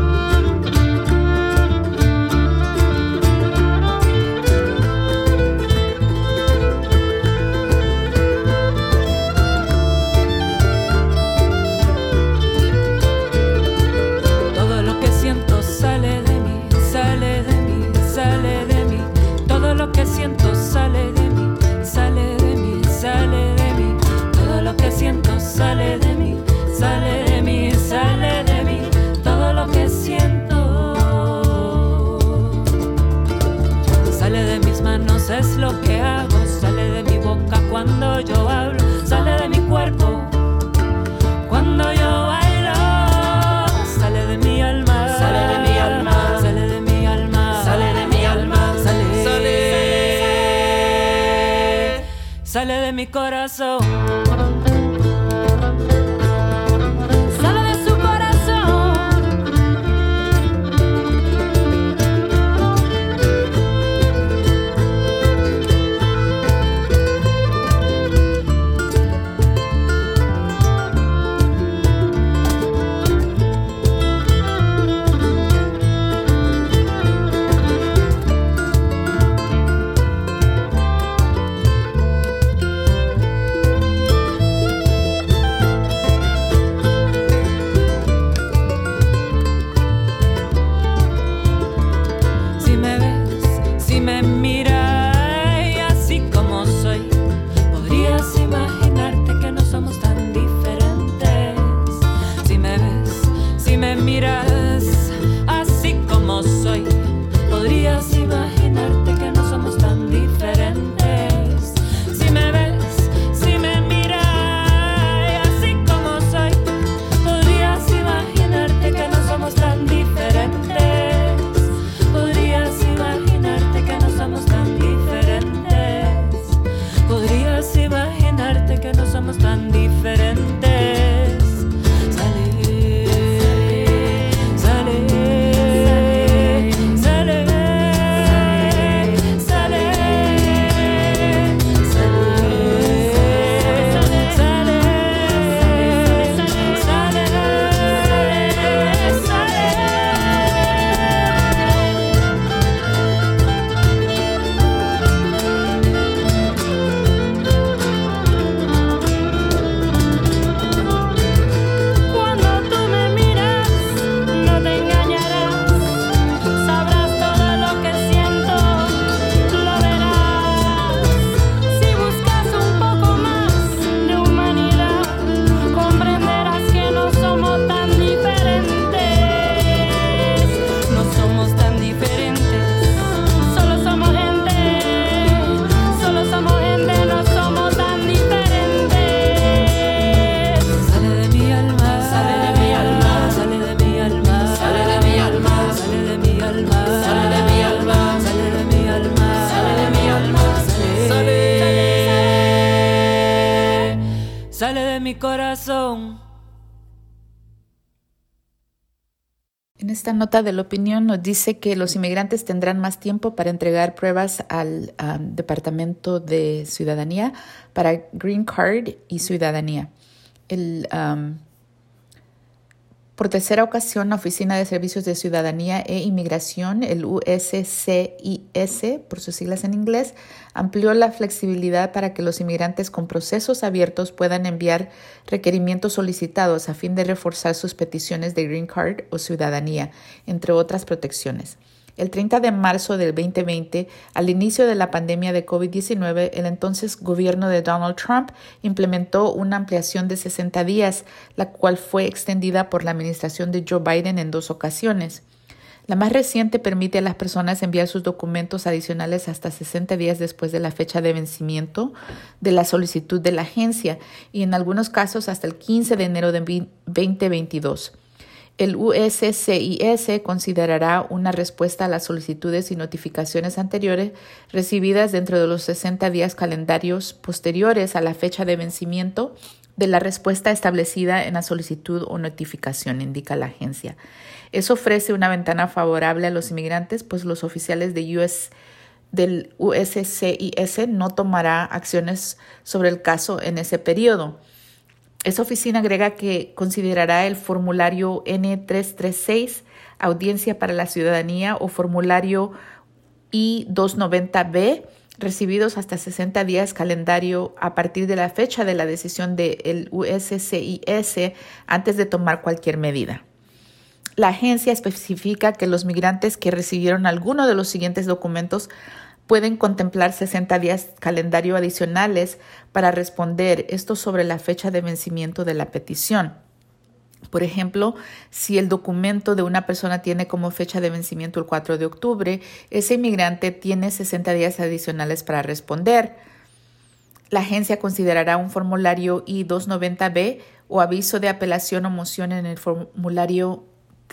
Todo lo que siento sale de mí, sale de mí, sale de mí. Todo lo que siento sale de mí, sale de mí, sale de mí. Todo lo que siento sale de mí, sale de mí, sale de mí. Todo lo que siento sale de mis manos, es lo que hago. Sale de mi boca cuando yo hablo, sale de mi cuerpo cuando yo bailo. Sale de mi alma, sale de mi alma, sale de mi alma, sale de mi alma, sale de mi corazón. Sale de su corazón. alma, sale de mi alma, sale de mi alma, sale de mi alma, sale de mi corazón. En esta nota de la opinión nos dice que los inmigrantes tendrán más tiempo para entregar pruebas al Departamento de Ciudadanía para Green Card y Ciudadanía. Por tercera ocasión, la Oficina de Servicios de Ciudadanía e Inmigración, el USCIS, por sus siglas en inglés, amplió la flexibilidad para que los inmigrantes con procesos abiertos puedan enviar requerimientos solicitados a fin de reforzar sus peticiones de Green Card o ciudadanía, entre otras protecciones. El 30 de marzo del 2020, al inicio de la pandemia de COVID-19, el entonces gobierno de Donald Trump implementó una ampliación de 60 días, la cual fue extendida por la administración de Joe Biden en 2 ocasiones. La más reciente permite a las personas enviar sus documentos adicionales hasta 60 días después de la fecha de vencimiento de la solicitud de la agencia y en algunos casos hasta el 15 de enero de 2022. El USCIS considerará una respuesta a las solicitudes y notificaciones anteriores recibidas dentro de los 60 días calendarios posteriores a la fecha de vencimiento de la respuesta establecida en la solicitud o notificación, indica la agencia. Eso ofrece una ventana favorable a los inmigrantes, pues los oficiales del USCIS no tomará acciones sobre el caso en ese periodo. Esa oficina agrega que considerará el formulario N336, audiencia para la ciudadanía, o formulario I-290B, recibidos hasta 60 días calendario a partir de la fecha de la decisión del USCIS antes de tomar cualquier medida. La agencia especifica que los migrantes que recibieron alguno de los siguientes documentos pueden contemplar 60 días calendario adicionales para responder esto sobre la fecha de vencimiento de la petición. Por ejemplo, si el documento de una persona tiene como fecha de vencimiento el 4 de octubre, ese inmigrante tiene 60 días adicionales para responder. La agencia considerará un formulario I-290B o aviso de apelación o moción en el formulario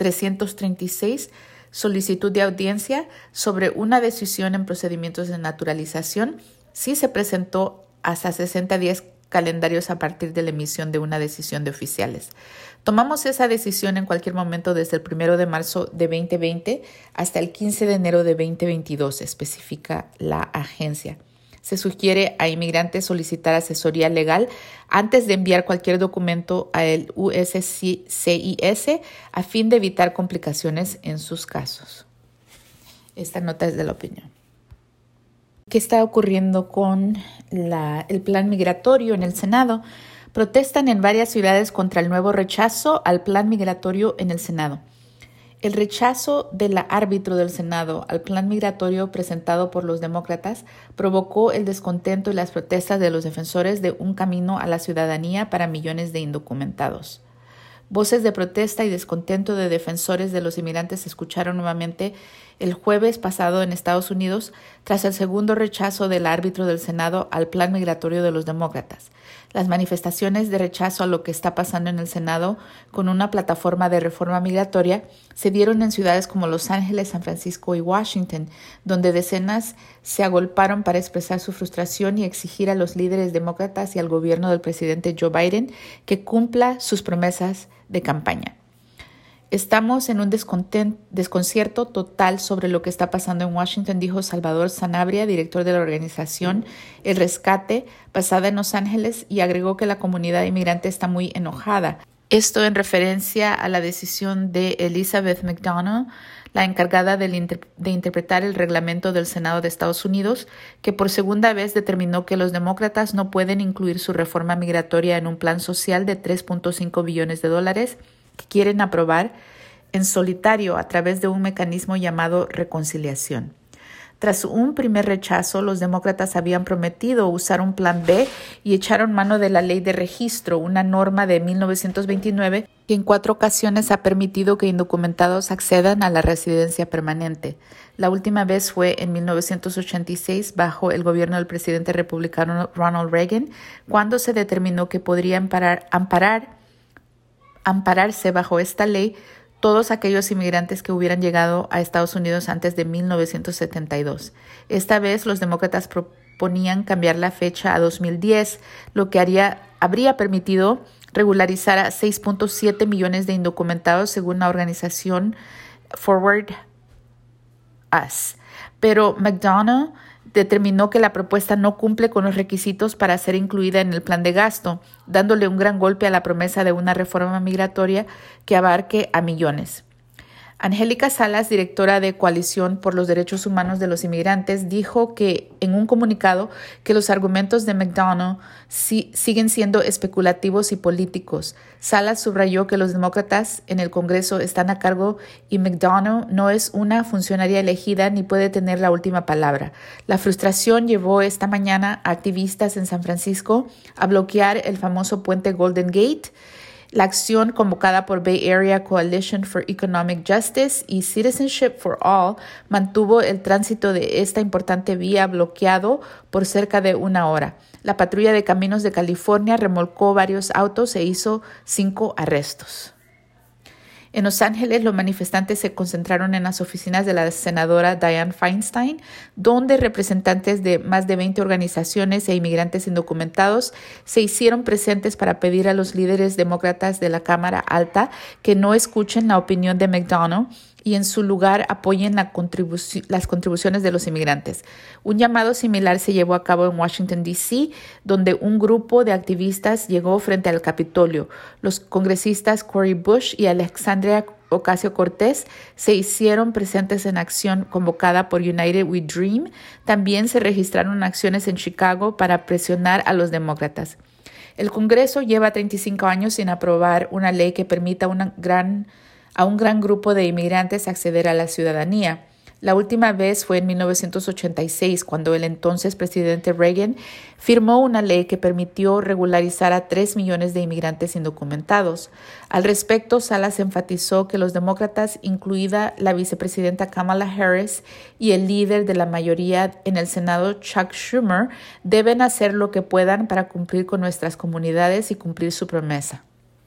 336, solicitud de audiencia sobre una decisión en procedimientos de naturalización si se presentó hasta 60 días calendarios a partir de la emisión de una decisión de oficiales. Tomamos esa decisión en cualquier momento desde el 1 de marzo de 2020 hasta el 15 de enero de 2022, especifica la agencia. Se sugiere a inmigrantes solicitar asesoría legal antes de enviar cualquier documento al USCIS a fin de evitar complicaciones en sus casos. Esta nota es de la opinión. ¿Qué está ocurriendo con el plan migratorio en el Senado? Protestan en varias ciudades contra el nuevo rechazo al plan migratorio en el Senado. El rechazo del árbitro del Senado al plan migratorio presentado por los demócratas provocó el descontento y las protestas de los defensores de un camino a la ciudadanía para millones de indocumentados. Voces de protesta y descontento de defensores de los inmigrantes se escucharon nuevamente el jueves pasado en Estados Unidos tras el segundo rechazo del árbitro del Senado al plan migratorio de los demócratas. Las manifestaciones de rechazo a lo que está pasando en el Senado con una plataforma de reforma migratoria se dieron en ciudades como Los Ángeles, San Francisco y Washington, donde decenas se agolparon para expresar su frustración y exigir a los líderes demócratas y al gobierno del presidente Joe Biden que cumpla sus promesas de campaña. Estamos en un desconcierto total sobre lo que está pasando en Washington, dijo Salvador Sanabria, director de la organización El Rescate, basada en Los Ángeles, y agregó que la comunidad inmigrante está muy enojada. Esto en referencia a la decisión de Elizabeth McDonough, la encargada de interpretar el reglamento del Senado de Estados Unidos, que por segunda vez determinó que los demócratas no pueden incluir su reforma migratoria en un plan social de $3.5 billones que quieren aprobar en solitario a través de un mecanismo llamado reconciliación. Tras un primer rechazo, los demócratas habían prometido usar un plan B y echaron mano de la ley de registro, una norma de 1929 que en 4 ocasiones ha permitido que indocumentados accedan a la residencia permanente. La última vez fue en 1986 bajo el gobierno del presidente republicano Ronald Reagan, cuando se determinó que podría ampararse bajo esta ley todos aquellos inmigrantes que hubieran llegado a Estados Unidos antes de 1972. Esta vez los demócratas proponían cambiar la fecha a 2010, lo que habría permitido regularizar a 6.7 millones de indocumentados según la organización Forward Us. Pero McDonough determinó que la propuesta no cumple con los requisitos para ser incluida en el plan de gasto, dándole un gran golpe a la promesa de una reforma migratoria que abarque a millones. Angélica Salas, directora de Coalición por los Derechos Humanos de los Inmigrantes, dijo que en un comunicado que los argumentos de McDonough siguen siendo especulativos y políticos. Salas subrayó que los demócratas en el Congreso están a cargo y McDonough no es una funcionaria elegida ni puede tener la última palabra. La frustración llevó esta mañana a activistas en San Francisco a bloquear el famoso puente Golden Gate. La acción convocada por Bay Area Coalition for Economic Justice y Citizenship for All mantuvo el tránsito de esta importante vía bloqueado por cerca de una hora. La patrulla de caminos de California remolcó varios autos e hizo 5 arrestos. En Los Ángeles, los manifestantes se concentraron en las oficinas de la senadora Dianne Feinstein, donde representantes de más de 20 organizaciones e inmigrantes indocumentados se hicieron presentes para pedir a los líderes demócratas de la Cámara Alta que no escuchen la opinión de McDonough y en su lugar apoyen las contribuciones de los inmigrantes. Un llamado similar se llevó a cabo en Washington, D.C., donde un grupo de activistas llegó frente al Capitolio. Los congresistas Cori Bush y Alexandria Ocasio-Cortez se hicieron presentes en acción convocada por United We Dream. También se registraron acciones en Chicago para presionar a los demócratas. El Congreso lleva 35 años sin aprobar una ley que permita a un gran grupo de inmigrantes acceder a la ciudadanía. La última vez fue en 1986, cuando el entonces presidente Reagan firmó una ley que permitió regularizar a 3 millones de inmigrantes indocumentados. Al respecto, Salas enfatizó que los demócratas, incluida la vicepresidenta Kamala Harris y el líder de la mayoría en el Senado, Chuck Schumer, deben hacer lo que puedan para cumplir con nuestras comunidades y cumplir su promesa.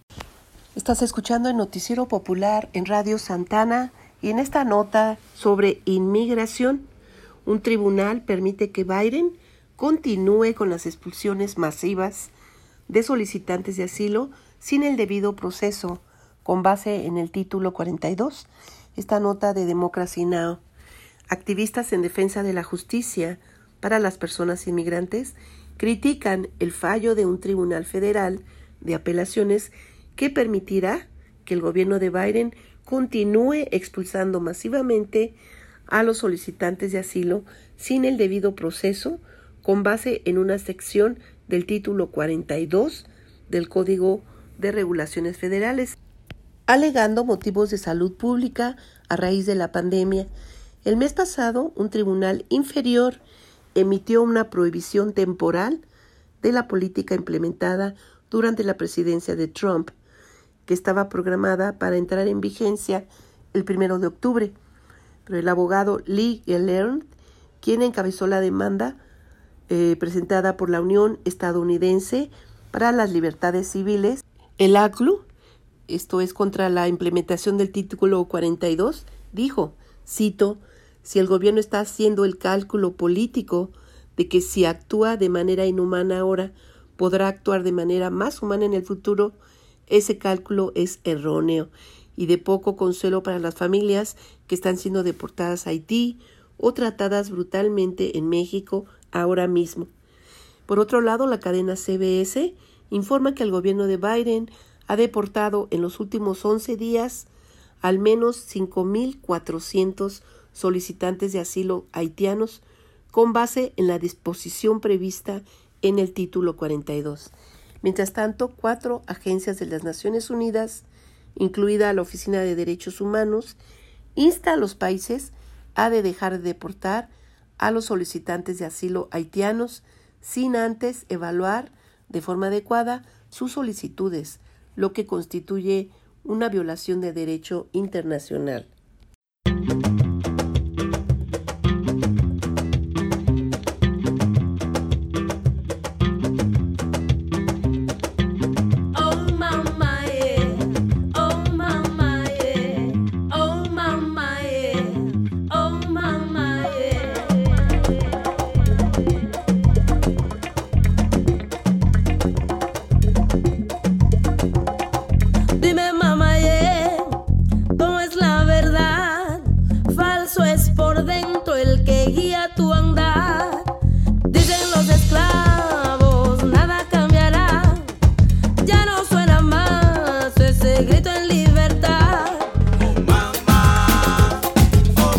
Estás escuchando el Noticiero Popular en Radio Santana y en esta nota sobre inmigración, un tribunal permite que Biden continúe con las expulsiones masivas de solicitantes de asilo sin el debido proceso, con base en el título 42. Esta nota de Democracy Now! Activistas en defensa de la justicia para las personas inmigrantes critican el fallo de un tribunal federal de apelaciones que permitirá que el gobierno de Biden continúe expulsando masivamente a los solicitantes de asilo sin el debido proceso, con base en una sección del título 42 del Código de Regulaciones Federales, alegando motivos de salud pública a raíz de la pandemia. El mes pasado, un tribunal inferior emitió una prohibición temporal de la política implementada durante la presidencia de Trump, que estaba programada para entrar en vigencia el 1 de octubre. Pero el abogado Lee Gelernt, quien encabezó la demanda presentada por la Unión Estadounidense para las Libertades Civiles, el ACLU, esto es contra la implementación del título 42, dijo, cito, si el gobierno está haciendo el cálculo político de que si actúa de manera inhumana ahora, podrá actuar de manera más humana en el futuro, ese cálculo es erróneo y de poco consuelo para las familias que están siendo deportadas a Haití o tratadas brutalmente en México ahora mismo. Por otro lado, la cadena CBS informa que el gobierno de Biden ha deportado en los últimos 11 días al menos 5,400 solicitantes de asilo haitianos con base en la disposición prevista en el título 42. Mientras tanto, 4 agencias de las Naciones Unidas, incluida la Oficina de Derechos Humanos, insta a los países a dejar de deportar a los solicitantes de asilo haitianos sin antes evaluar de forma adecuada sus solicitudes, lo que constituye una violación de derecho internacional.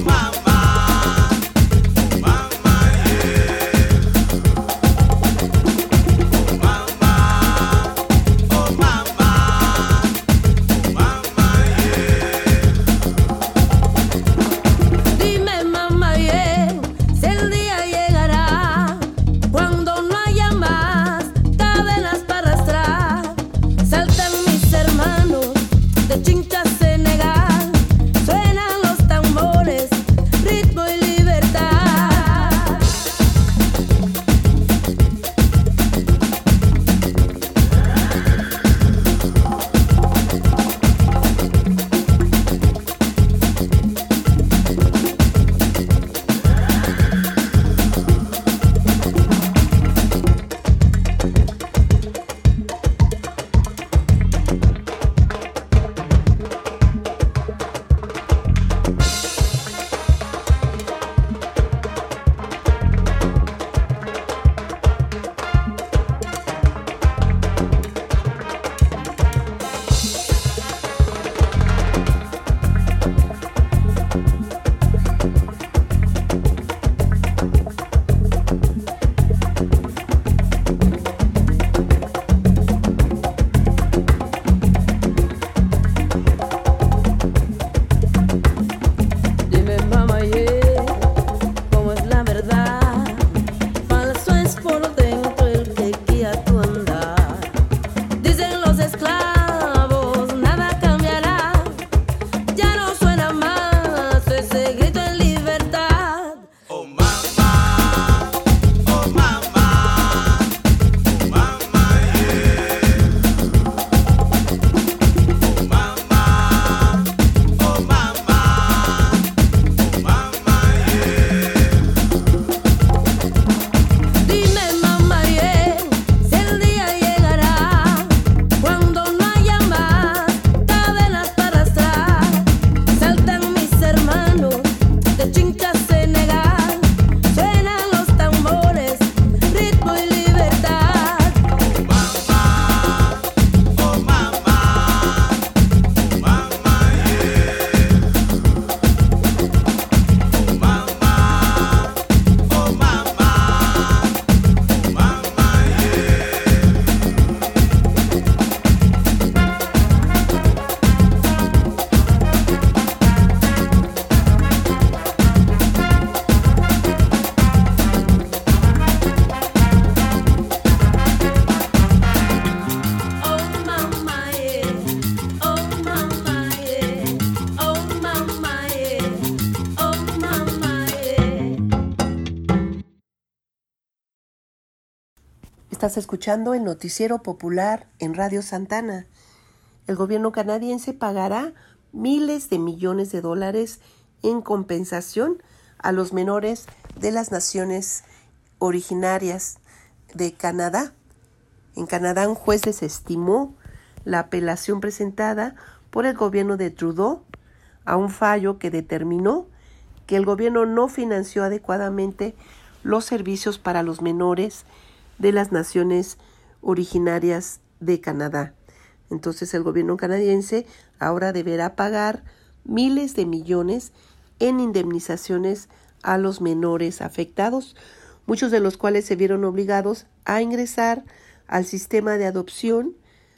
Estás escuchando el noticiero popular en Radio Santana. El gobierno canadiense pagará miles de millones de dólares en compensación a los menores de las naciones originarias de Canadá. En Canadá, un juez desestimó la apelación presentada por el gobierno de Trudeau a un fallo que determinó que el gobierno no financió adecuadamente los servicios para los menores de las naciones originarias de Canadá. Entonces el gobierno canadiense ahora deberá pagar miles de millones en indemnizaciones a los menores afectados, muchos de los cuales se vieron obligados a ingresar al sistema de adopción,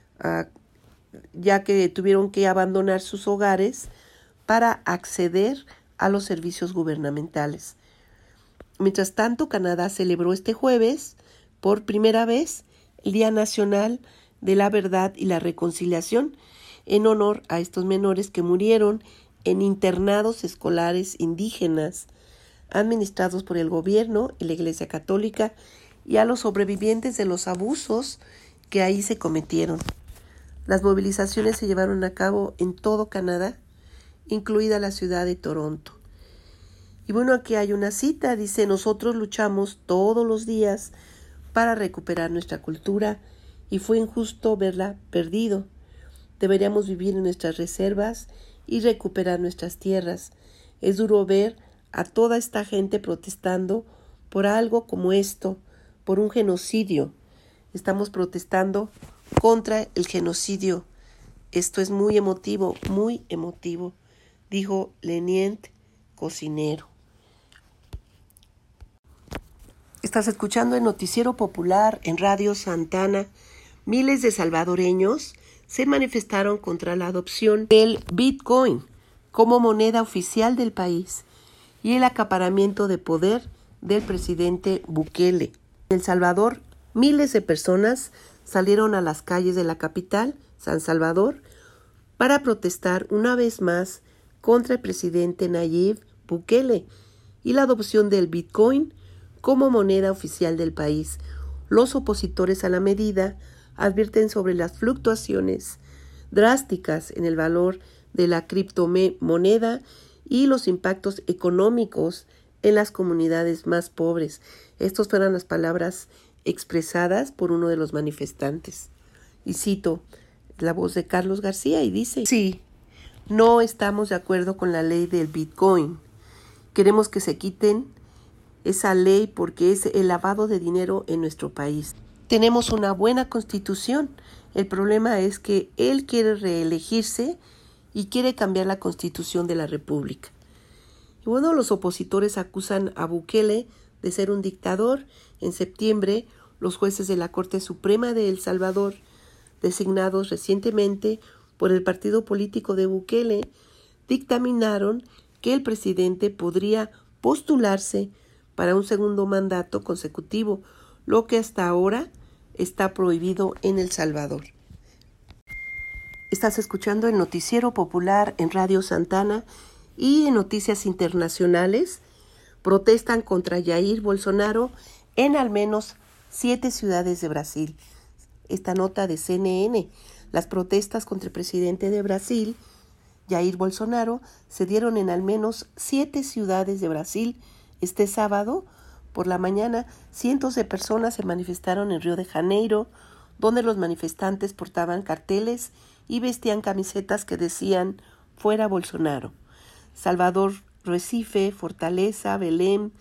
ya que tuvieron que abandonar sus hogares para acceder a los servicios gubernamentales. Mientras tanto, Canadá celebró este jueves, por primera vez, el Día Nacional de la Verdad y la Reconciliación, en honor a estos menores que murieron en internados escolares indígenas administrados por el gobierno y la Iglesia Católica, y a los sobrevivientes de los abusos que ahí se cometieron. Las movilizaciones se llevaron a cabo en todo Canadá, incluida la ciudad de Toronto. Y bueno, aquí hay una cita, dice: nosotros luchamos todos los días para recuperar nuestra cultura y fue injusto verla perdido. Deberíamos vivir en nuestras reservas y recuperar nuestras tierras. Es duro ver a toda esta gente protestando por algo como esto, por un genocidio. Estamos protestando contra el genocidio. Esto es muy emotivo, dijo Lenient cocinero. Estás escuchando el Noticiero Popular en Radio Santana. Miles de salvadoreños se manifestaron contra la adopción del Bitcoin como moneda oficial del país y el acaparamiento de poder del presidente Bukele. En El Salvador, miles de personas salieron a las calles de la capital, San Salvador, para protestar una vez más contra el presidente Nayib Bukele y la adopción del Bitcoin como moneda oficial del país. Los opositores a la medida advierten sobre las fluctuaciones drásticas en el valor de la criptomoneda y los impactos económicos en las comunidades más pobres. Estas fueron las palabras expresadas por uno de los manifestantes. Y cito la voz de Carlos García y dice: sí, no estamos de acuerdo con la ley del Bitcoin. Queremos que se quiten esa ley porque es el lavado de dinero en nuestro país. Tenemos una buena constitución. El problema es que él quiere reelegirse y quiere cambiar la constitución de la República. Y bueno, los opositores acusan a Bukele de ser un dictador. En septiembre, los jueces de la Corte Suprema de El Salvador, designados recientemente por el partido político de Bukele, dictaminaron que el presidente podría postularse para un segundo mandato consecutivo, lo que hasta ahora está prohibido en El Salvador. Estás escuchando el Noticiero Popular en Radio Santana y en noticias internacionales. Protestan contra Jair Bolsonaro en al menos 7 ciudades de Brasil. Esta nota de CNN. Las protestas contra el presidente de Brasil, Jair Bolsonaro, se dieron en al menos 7 ciudades de Brasil. Este sábado, por la mañana, cientos de personas se manifestaron en Río de Janeiro, donde los manifestantes portaban carteles y vestían camisetas que decían «Fuera Bolsonaro». Salvador, Recife, Fortaleza, Belém,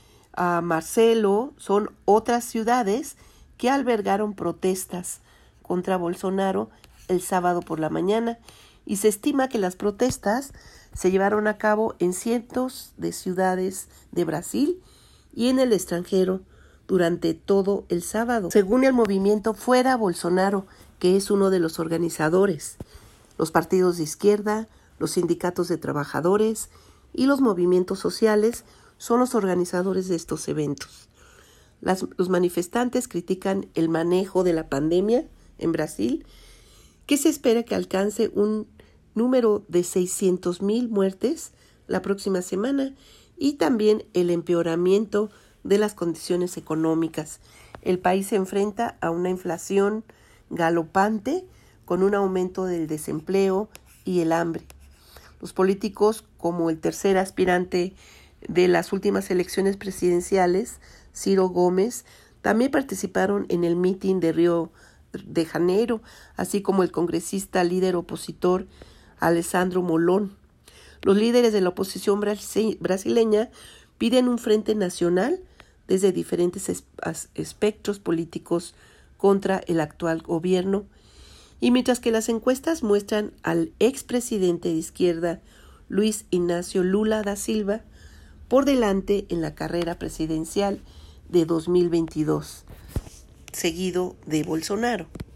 Marcelo son otras ciudades que albergaron protestas contra Bolsonaro el sábado por la mañana, y se estima que las protestas se llevaron a cabo en cientos de ciudades de Brasil y en el extranjero durante todo el sábado. Según el movimiento Fuera Bolsonaro, que es uno de los organizadores, los partidos de izquierda, los sindicatos de trabajadores y los movimientos sociales son los organizadores de estos eventos. Los manifestantes critican el manejo de la pandemia en Brasil, que se espera que alcance un número de 600,000 muertes la próxima semana, y también el empeoramiento de las condiciones económicas. El país se enfrenta a una inflación galopante con un aumento del desempleo y el hambre. Los políticos, como el tercer aspirante de las últimas elecciones presidenciales, Ciro Gómez, también participaron en el mitin de Río de Janeiro, así como el congresista líder opositor Alessandro Molon. Los líderes de la oposición brasileña piden un frente nacional desde diferentes espectros políticos contra el actual gobierno, y mientras que las encuestas muestran al expresidente de izquierda Luis Ignacio Lula da Silva por delante en la carrera presidencial de 2022, seguido de Bolsonaro.